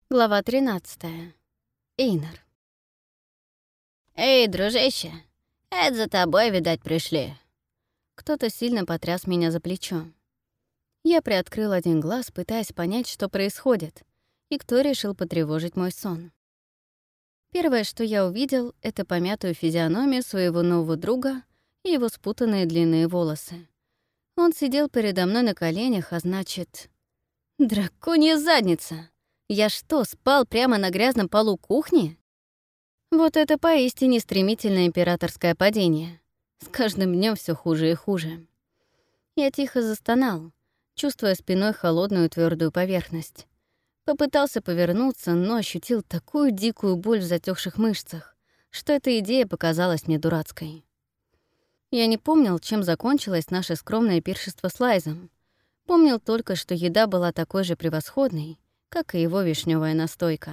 Глава 13. Эйнар. «Эй, дружище, это за тобой, видать, пришли». Кто-то сильно потряс меня за плечо. Я приоткрыл один глаз, пытаясь понять, что происходит, и кто решил потревожить мой сон. Первое, что я увидел, — это помятую физиономию своего нового друга и его спутанные длинные волосы. Он сидел передо мной на коленях, а значит... Драконья задница! Я что, спал прямо на грязном полу кухни? Вот это поистине стремительное императорское падение. С каждым днем все хуже и хуже. Я тихо застонал, чувствуя спиной холодную твердую поверхность. Попытался повернуться, но ощутил такую дикую боль в затекших мышцах, что эта идея показалась мне дурацкой. Я не помнил, чем закончилось наше скромное пиршество с Лайзом. Помнил только, что еда была такой же превосходной, как и его вишневая настойка.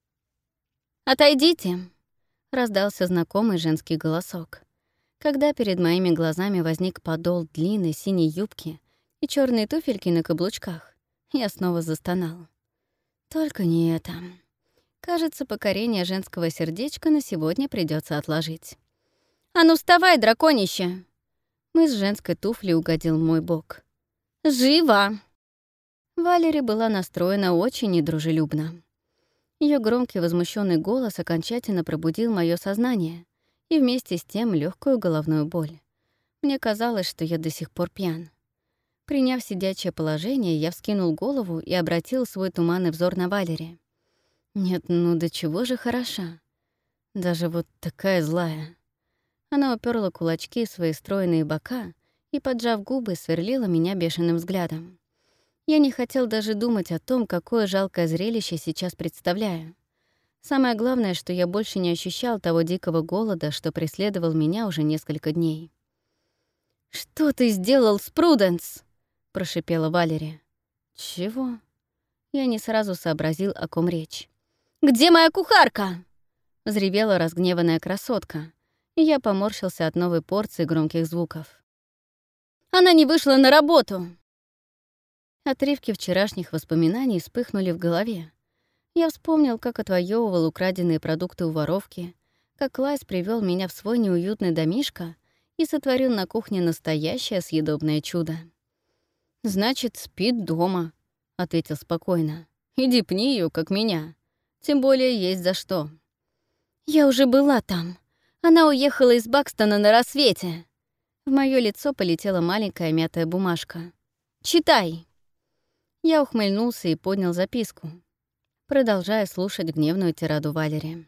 «Отойдите!» — раздался знакомый женский голосок. Когда перед моими глазами возник подол длинной синей юбки и черные туфельки на каблучках, я снова застонал. Только не это. Кажется, покорение женского сердечка на сегодня придется отложить. «А ну вставай, драконище!» Мыс женской туфли угодил в мой бок. «Живо!» Валери была настроена очень недружелюбно. Ее громкий возмущенный голос окончательно пробудил мое сознание и вместе с тем легкую головную боль. Мне казалось, что я до сих пор пьян. Приняв сидячее положение, я вскинул голову и обратил свой туманный взор на Валери. Нет, ну до чего же хороша. Даже вот такая злая. Она уперла кулачки в свои стройные бока и, поджав губы, сверлила меня бешеным взглядом. Я не хотел даже думать о том, какое жалкое зрелище сейчас представляю. Самое главное, что я больше не ощущал того дикого голода, что преследовал меня уже несколько дней. «Что ты сделал с Пруденс?» — прошипела Валери. «Чего?» Я не сразу сообразил, о ком речь. «Где моя кухарка?» — взревела разгневанная красотка, и я поморщился от новой порции громких звуков. «Она не вышла на работу!» Отрывки вчерашних воспоминаний вспыхнули в голове. Я вспомнил, как отвоевывал украденные продукты у воровки, как Лайс привел меня в свой неуютный домишко и сотворил на кухне настоящее съедобное чудо. «Значит, спит дома», — ответил спокойно. «Иди пни ее, как меня. Тем более есть за что». «Я уже была там. Она уехала из Бакстона на рассвете». В моё лицо полетела маленькая мятая бумажка. «Читай». Я ухмыльнулся и поднял записку, продолжая слушать гневную тираду Валери.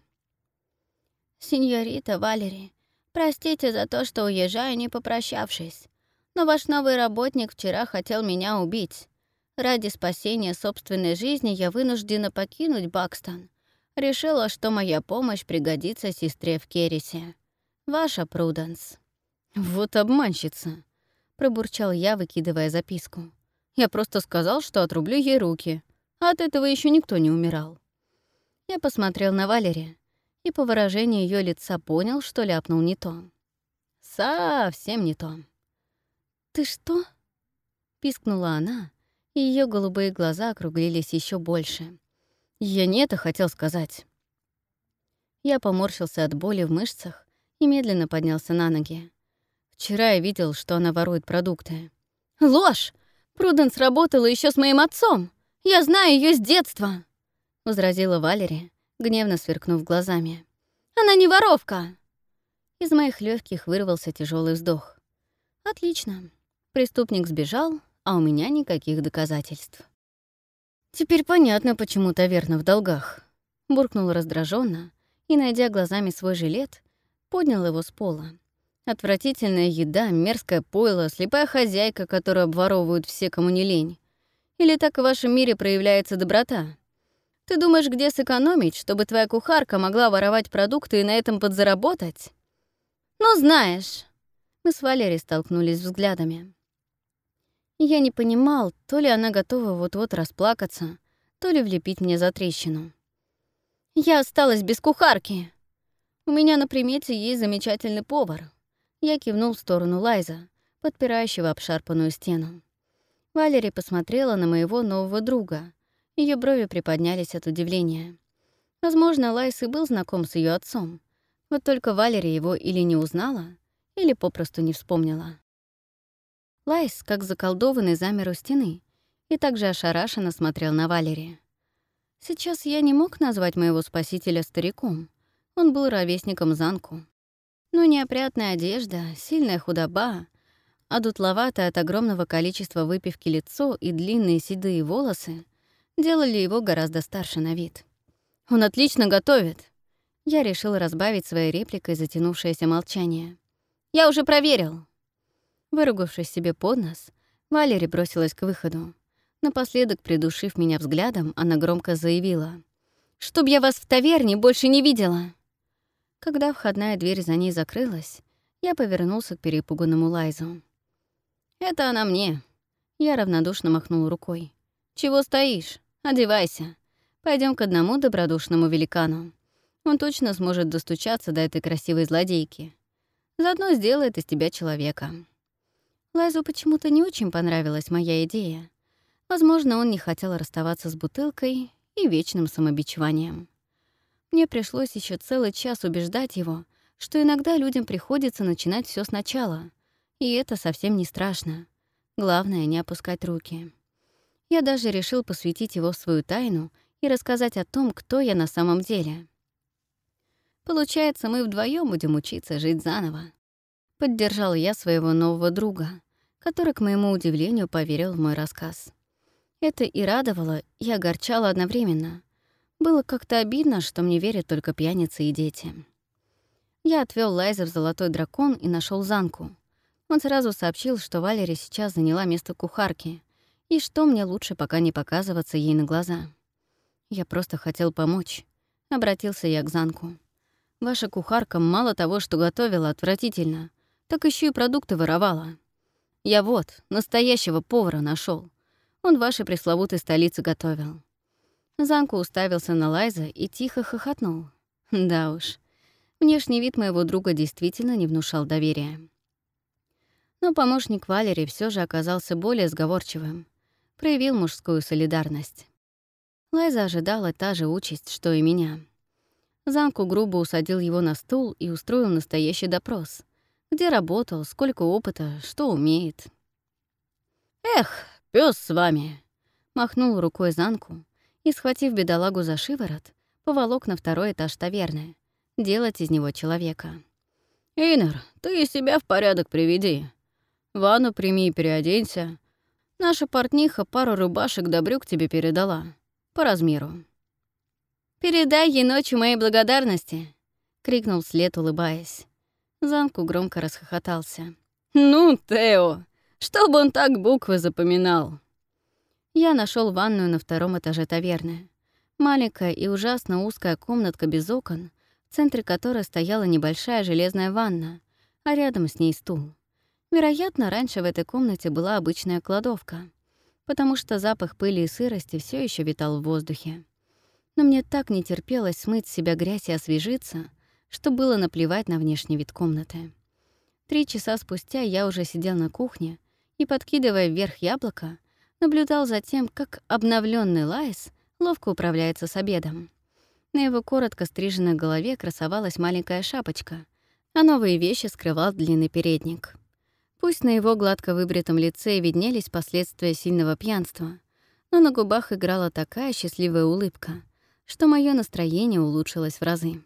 «Сеньорита Валери, простите за то, что уезжаю, не попрощавшись. Но ваш новый работник вчера хотел меня убить. Ради спасения собственной жизни я вынуждена покинуть Бакстон. Решила, что моя помощь пригодится сестре в Керрисе. Ваша Пруденс». «Вот обманщица», — пробурчал я, выкидывая записку. «Я просто сказал, что отрублю ей руки. А от этого еще никто не умирал». Я посмотрел на Валери и по выражению ее лица понял, что ляпнул не то. Совсем не то. «Ты что?» — пискнула она, и ее голубые глаза округлились еще больше. «Я не это хотел сказать». Я поморщился от боли в мышцах и медленно поднялся на ноги. Вчера я видел, что она ворует продукты. «Ложь! Пруденс работала еще с моим отцом! Я знаю ее с детства!» — возразила Валери, гневно сверкнув глазами. «Она не воровка!» Из моих легких вырвался тяжелый вздох. «Отлично. Преступник сбежал, а у меня никаких доказательств». «Теперь понятно, почему таверна в долгах», — буркнул раздраженно и, найдя глазами свой жилет, поднял его с пола. Отвратительная еда, мерзкое пойло, слепая хозяйка, которую обворовывают все, кому не лень. Или так в вашем мире проявляется доброта? Ты думаешь, где сэкономить, чтобы твоя кухарка могла воровать продукты и на этом подзаработать? Ну, знаешь. Мы с Валери столкнулись взглядами. Я не понимал, то ли она готова вот-вот расплакаться, то ли влепить мне за трещину. Я осталась без кухарки. У меня на примете есть замечательный повар. Я кивнул в сторону Лайза, подпирающего обшарпанную стену. Валери посмотрела на моего нового друга, Ее брови приподнялись от удивления. Возможно, Лайс и был знаком с ее отцом. Вот только Валерия его или не узнала, или попросту не вспомнила. Лайс, как заколдованный, замер у стены и также ошарашенно смотрел на Валерию. Сейчас я не мог назвать моего спасителя стариком. Он был ровесником Занку. Но неопрятная одежда, сильная худоба, а дутловатое от огромного количества выпивки лицо и длинные седые волосы делали его гораздо старше на вид. «Он отлично готовит!» Я решил разбавить своей репликой затянувшееся молчание. «Я уже проверил!» Выругавшись себе под нос, Валерия бросилась к выходу. Напоследок, придушив меня взглядом, она громко заявила: «Чтоб я вас в таверне больше не видела!» Когда входная дверь за ней закрылась, я повернулся к перепуганному Лайзу. «Это она мне!» Я равнодушно махнул рукой. «Чего стоишь? Одевайся. Пойдем к одному добродушному великану. Он точно сможет достучаться до этой красивой злодейки. Заодно сделает из тебя человека». Лайзу почему-то не очень понравилась моя идея. Возможно, он не хотел расставаться с бутылкой и вечным самобичеванием. Мне пришлось еще целый час убеждать его, что иногда людям приходится начинать все сначала, и это совсем не страшно. Главное — не опускать руки. Я даже решил посвятить его в свою тайну и рассказать о том, кто я на самом деле. Получается, мы вдвоем будем учиться жить заново. Поддержал я своего нового друга, который, к моему удивлению, поверил в мой рассказ. Это и радовало, и огорчало одновременно. Было как-то обидно, что мне верят только пьяницы и дети. Я отвел Лайза в Золотой Дракон и нашел Занку. Он сразу сообщил, что Валерия сейчас заняла место кухарки, и что мне лучше пока не показываться ей на глаза. Я просто хотел помочь. Обратился я к Занку. «Ваша кухарка мало того, что готовила отвратительно, так еще и продукты воровала. Я вот настоящего повара нашел. Он в вашей пресловутой столице готовил». Занку уставился на Лайза и тихо хохотнул. Да уж, внешний вид моего друга действительно не внушал доверия. Но помощник Валерии все же оказался более сговорчивым, проявил мужскую солидарность. Лайза ожидала та же участь, что и меня. Занку грубо усадил его на стул и устроил настоящий допрос. Где работал, сколько опыта, что умеет. «Эх, пёс с вами!» — махнул рукой Занку и, схватив бедолагу за шиворот, поволок на второй этаж таверны, делать из него человека. «Эйнар, ты себя в порядок приведи. Ванну прими и переоденься. Наша портниха пару рубашек да брюк тебе передала. По размеру». «Передай ей ночью моей благодарности!» — крикнул вслед, улыбаясь. Занку громко расхохотался. «Ну, Тео, чтобы он так буквы запоминал!» Я нашел ванную на втором этаже таверны. Маленькая и ужасно узкая комнатка без окон, в центре которой стояла небольшая железная ванна, а рядом с ней стул. Вероятно, раньше в этой комнате была обычная кладовка, потому что запах пыли и сырости все еще витал в воздухе. Но мне так не терпелось смыть с себя грязь и освежиться, что было наплевать на внешний вид комнаты. 3 часа спустя я уже сидел на кухне и, подкидывая вверх яблоко, наблюдал за тем, как обновленный Лайс ловко управляется с обедом. На его коротко стриженной голове красовалась маленькая шапочка, а новые вещи скрывал длинный передник. Пусть на его гладко выбритом лице и виднелись последствия сильного пьянства, но на губах играла такая счастливая улыбка, что мое настроение улучшилось в разы.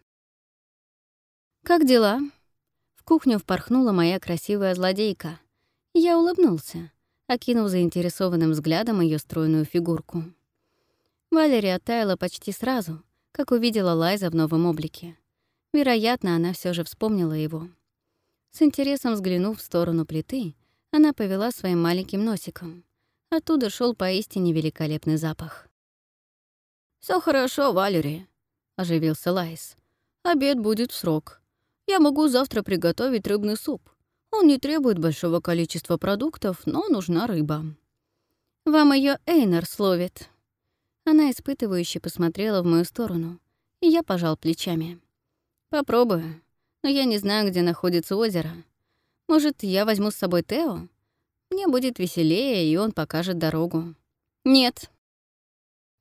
«Как дела?» В кухню впорхнула моя красивая злодейка. Я улыбнулся, окинув заинтересованным взглядом ее стройную фигурку. Валерия оттаяла почти сразу, как увидела Лайза в новом облике. Вероятно, она все же вспомнила его. С интересом взглянув в сторону плиты, она повела своим маленьким носиком. Оттуда шел поистине великолепный запах. Все хорошо, Валерия», — оживился Лайз. «Обед будет в срок. Я могу завтра приготовить рыбный суп. Он не требует большого количества продуктов, но нужна рыба». «Вам ее Эйнар словит». Она испытывающе посмотрела в мою сторону, и я пожал плечами. «Попробую, но я не знаю, где находится озеро. Может, я возьму с собой Тео? Мне будет веселее, и он покажет дорогу». «Нет».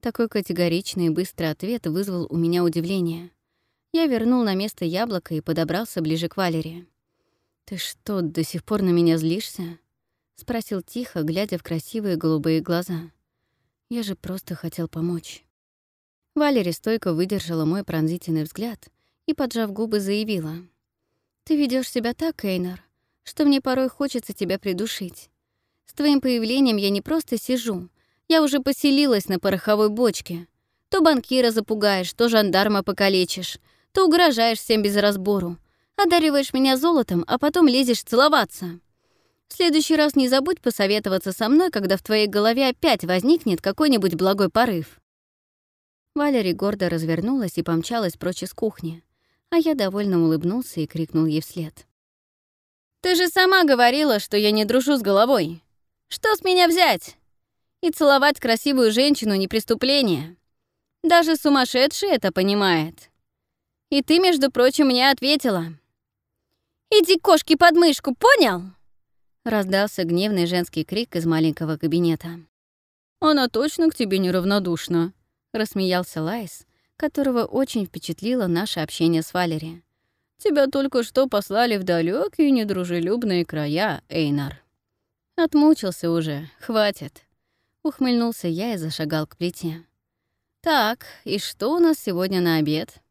Такой категоричный и быстрый ответ вызвал у меня удивление. Я вернул на место яблоко и подобрался ближе к Валере. «Ты что, до сих пор на меня злишься?» — спросил тихо, глядя в красивые голубые глаза. «Я же просто хотел помочь». Валери стойко выдержала мой пронзительный взгляд и, поджав губы, заявила. «Ты ведёшь себя так, Эйнар, что мне порой хочется тебя придушить. С твоим появлением я не просто сижу, я уже поселилась на пороховой бочке. То банкира запугаешь, то жандарма покалечишь, то угрожаешь всем без разбору, одариваешь меня золотом, а потом лезешь целоваться. В следующий раз не забудь посоветоваться со мной, когда в твоей голове опять возникнет какой-нибудь благой порыв». Валери гордо развернулась и помчалась прочь из кухни, а я довольно улыбнулся и крикнул ей вслед. «Ты же сама говорила, что я не дружу с головой. Что с меня взять? И целовать красивую женщину не преступление. Даже сумасшедший это понимает. И ты, между прочим, мне ответила. «Иди кошки под мышку, понял?» Раздался гневный женский крик из маленького кабинета. «Она точно к тебе неравнодушна», — рассмеялся Лайс, которого очень впечатлило наше общение с Валери. «Тебя только что послали в далекие недружелюбные края, Эйнар». «Отмучился уже, хватит», — ухмыльнулся я и зашагал к плите. «Так, и что у нас сегодня на обед?»